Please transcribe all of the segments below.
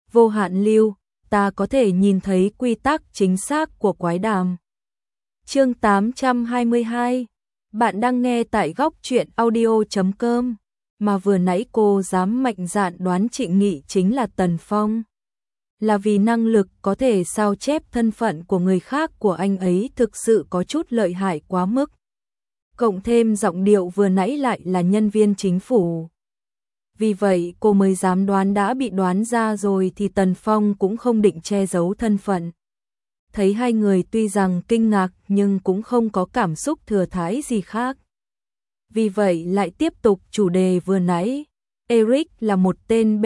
vô hạn lưu, ta có thể nhìn thấy quy tắc chính xác của quái đàm. Chương 822. Bạn đang nghe tại góc truyện audio.com. Mà vừa nãy cô dám mạnh dạn đoán Trịnh Nghị chính là Tần Phong. Là vì năng lực có thể sao chép thân phận của người khác của anh ấy thực sự có chút lợi hại quá mức. Cộng thêm giọng điệu vừa nãy lại là nhân viên chính phủ. Vì vậy cô mới dám đoán, đã bị đoán ra rồi thì Tần Phong cũng không định che giấu thân phận. Thấy hai người tuy rằng kinh ngạc nhưng cũng không có cảm xúc thừa thãi gì khác. Vì vậy lại tiếp tục chủ đề vừa nãy. Eric là một tên B,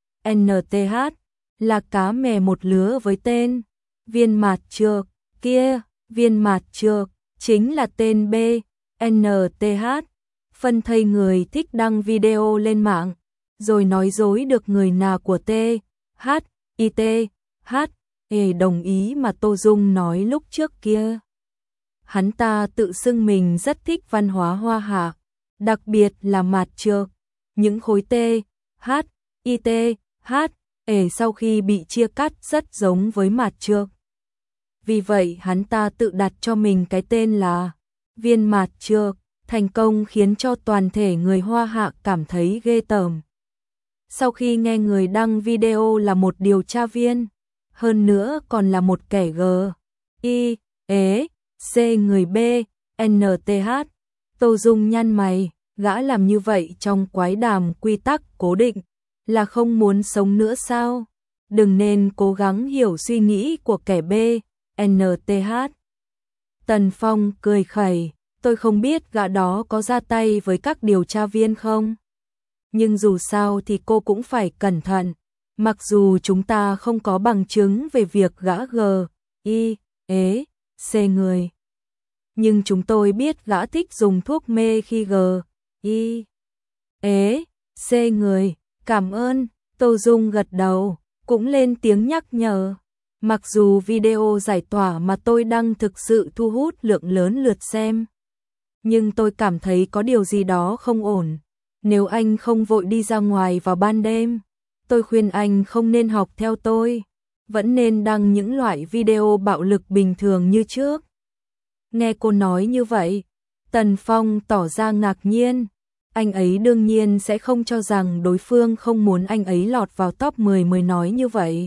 NTH, là cá mè một lứa với tên Viên Mạt Trược, kia, Viên Mạt Trược, chính là tên B, NTH, phân thây người thích đăng video lên mạng, rồi nói dối được người nào của T, H, IT, H, đồng ý mà Tô Dung nói lúc trước kia. Hắn ta tự xưng mình rất thích văn hóa Hoa Hạ, đặc biệt là Mạt Trược, những khối T, H, IT, H, sau khi bị chia cắt rất giống với Mạt Trược. Vì vậy hắn ta tự đặt cho mình cái tên là Viên Mạt Trược, thành công khiến cho toàn thể người Hoa Hạ cảm thấy ghê tởm. Sau khi nghe người đăng video là một điều tra viên, hơn nữa còn là một kẻ G, I, C người B, NTH, Tô Dung nhăn mày, gã làm như vậy trong quái đàm quy tắc cố định, là không muốn sống nữa sao? Đừng nên cố gắng hiểu suy nghĩ của kẻ B, NTH. Tần Phong cười khẩy, tôi không biết gã đó có ra tay với các điều tra viên không? Nhưng dù sao thì cô cũng phải cẩn thận, mặc dù chúng ta không có bằng chứng về việc gã G, I, C người. Nhưng chúng tôi biết gã thích dùng thuốc mê khi G, I, C người. Cảm ơn, Tô Dung gật đầu, cũng lên tiếng nhắc nhở. Mặc dù video giải tỏa mà tôi đăng thực sự thu hút lượng lớn lượt xem, nhưng tôi cảm thấy có điều gì đó không ổn. Nếu anh không vội đi ra ngoài vào ban đêm, tôi khuyên anh không nên học theo tôi, vẫn nên đăng những loại video bạo lực bình thường như trước. Nghe cô nói như vậy, Tần Phong tỏ ra ngạc nhiên. Anh ấy đương nhiên sẽ không cho rằng đối phương không muốn anh ấy lọt vào top 10 mới nói như vậy.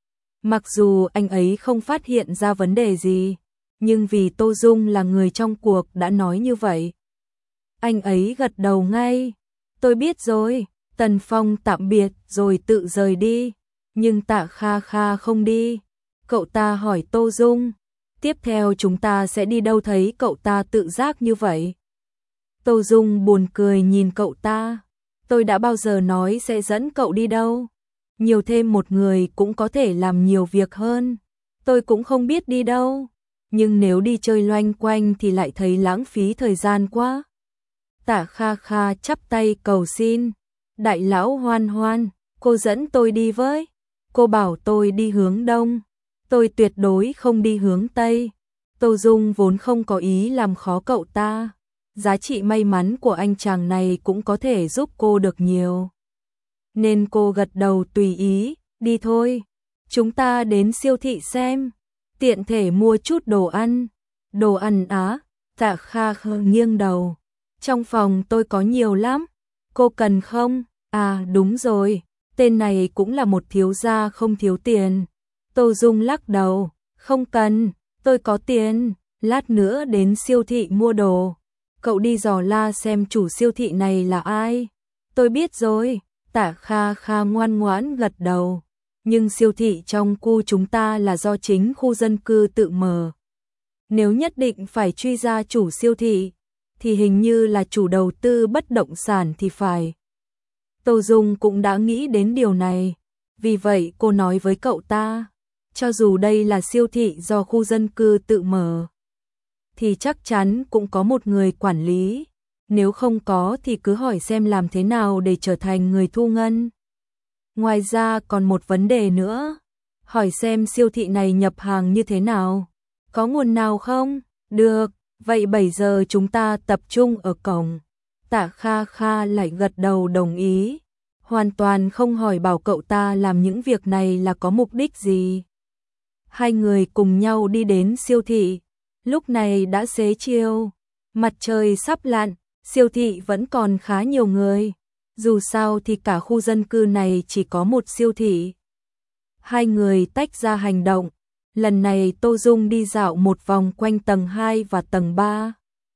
Mặc dù anh ấy không phát hiện ra vấn đề gì, nhưng vì Tô Dung là người trong cuộc đã nói như vậy. Anh ấy gật đầu ngay. Tôi biết rồi. Tần Phong tạm biệt rồi tự rời đi. Nhưng Tạ Kha Kha không đi. Cậu ta hỏi Tô Dung, tiếp theo chúng ta sẽ đi đâu, thấy cậu ta tự giác như vậy. Tô Dung buồn cười nhìn cậu ta. Tôi đã bao giờ nói sẽ dẫn cậu đi đâu. Nhiều thêm một người cũng có thể làm nhiều việc hơn. Tôi cũng không biết đi đâu. Nhưng nếu đi chơi loanh quanh thì lại thấy lãng phí thời gian quá. Tạ Kha Kha chắp tay cầu xin. Đại lão Hoan Hoan, cô dẫn tôi đi với. Cô bảo tôi đi hướng đông. Tôi tuyệt đối không đi hướng tây. Tô Dung vốn không có ý làm khó cậu ta. Giá trị may mắn của anh chàng này cũng có thể giúp cô được nhiều. Nên cô gật đầu tùy ý, đi thôi. Chúng ta đến siêu thị xem, tiện thể mua chút đồ ăn. Đồ ăn á? Tạ Kha Kha nghiêng đầu. Trong phòng tôi có nhiều lắm, cô cần không? À đúng rồi, tên này cũng là một thiếu gia không thiếu tiền. Tô Dung lắc đầu, không cần, tôi có tiền, lát nữa đến siêu thị mua đồ. Cậu đi dò la xem chủ siêu thị này là ai. Tôi biết rồi. Tạ Kha Kha ngoan ngoãn gật đầu. Nhưng siêu thị trong khu chúng ta là do chính khu dân cư tự mở. Nếu nhất định phải truy ra chủ siêu thị, thì hình như là chủ đầu tư bất động sản thì phải. Tô Dung cũng đã nghĩ đến điều này. Vì vậy cô nói với cậu ta, cho dù đây là siêu thị do khu dân cư tự mở, thì chắc chắn cũng có một người quản lý. Nếu không có thì cứ hỏi xem làm thế nào để trở thành người thu ngân. Ngoài ra còn một vấn đề nữa. Hỏi xem siêu thị này nhập hàng như thế nào. Có nguồn nào không? Được, vậy 7 giờ chúng ta tập trung ở cổng. Tạ Kha Kha lại gật đầu đồng ý. hoàn toàn không hỏi bảo cậu ta làm những việc này là có mục đích gì. Hai người cùng nhau đi đến siêu thị, lúc này đã xế chiều, mặt trời sắp lặn, siêu thị vẫn còn khá nhiều người, dù sao thì cả khu dân cư này chỉ có một siêu thị. Hai người tách ra hành động, lần này Tô Dung đi dạo một vòng quanh tầng 2 và tầng 3.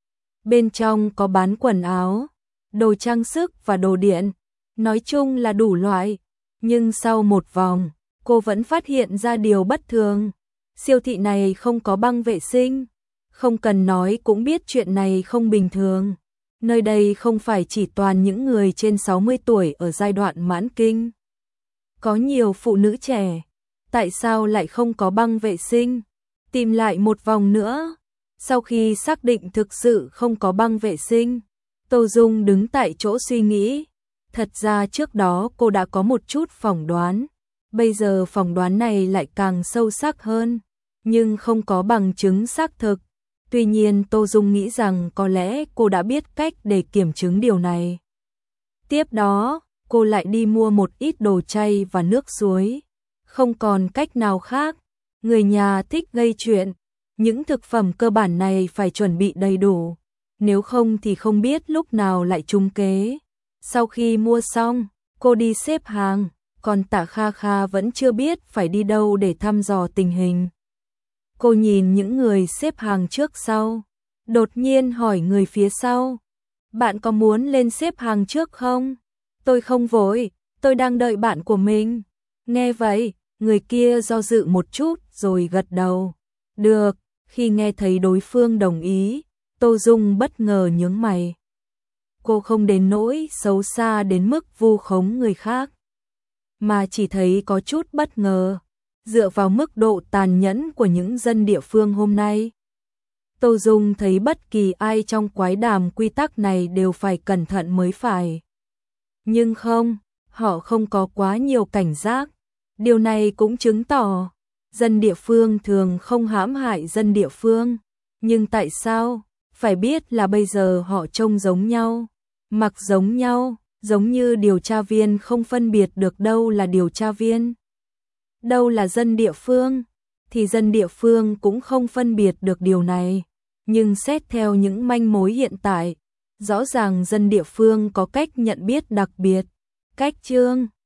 Bên trong có bán quần áo, đồ trang sức và đồ điện, nói chung là đủ loại, nhưng sau một vòng, cô vẫn phát hiện ra điều bất thường. Siêu thị này không có băng vệ sinh, không cần nói cũng biết chuyện này không bình thường. Nơi đây không phải chỉ toàn những người trên 60 tuổi ở giai đoạn mãn kinh. Có nhiều phụ nữ trẻ, tại sao lại không có băng vệ sinh? Tìm lại một vòng nữa. Sau khi xác định thực sự không có băng vệ sinh, Tô Dung đứng tại chỗ suy nghĩ. Thật ra trước đó cô đã có một chút phỏng đoán, bây giờ phỏng đoán này lại càng sâu sắc hơn, nhưng không có bằng chứng xác thực. Tuy nhiên Tô Dung nghĩ rằng có lẽ cô đã biết cách để kiểm chứng điều này. Tiếp đó, cô lại đi mua một ít đồ chay và nước suối. Không còn cách nào khác, người nhà thích gây chuyện, những thực phẩm cơ bản này phải chuẩn bị đầy đủ, nếu không thì không biết lúc nào lại trúng kế. Sau khi mua xong, cô đi xếp hàng, còn Tạ Kha Kha vẫn chưa biết phải đi đâu để thăm dò tình hình. Cô nhìn những người xếp hàng trước sau, đột nhiên hỏi người phía sau, bạn có muốn lên xếp hàng trước không? Tôi không vội, tôi đang đợi bạn của mình. Nghe vậy, người kia do dự một chút rồi gật đầu. Được, khi nghe thấy đối phương đồng ý, Tô Dung bất ngờ nhướng mày. Cô không đến nỗi xấu xa đến mức vu khống người khác, mà chỉ thấy có chút bất ngờ, dựa vào mức độ tàn nhẫn của những dân địa phương hôm nay. Tô Dung thấy bất kỳ ai trong quái đàm quy tắc này đều phải cẩn thận mới phải. Nhưng không, họ không có quá nhiều cảnh giác. Điều này cũng chứng tỏ dân địa phương thường không hãm hại dân địa phương. Nhưng tại sao? Phải biết là bây giờ họ trông giống nhau, mặc giống nhau, giống như điều tra viên không phân biệt được đâu là điều tra viên, đâu là dân địa phương, thì dân địa phương cũng không phân biệt được điều này. Nhưng xét theo những manh mối hiện tại, rõ ràng dân địa phương có cách nhận biết đặc biệt. Cách chương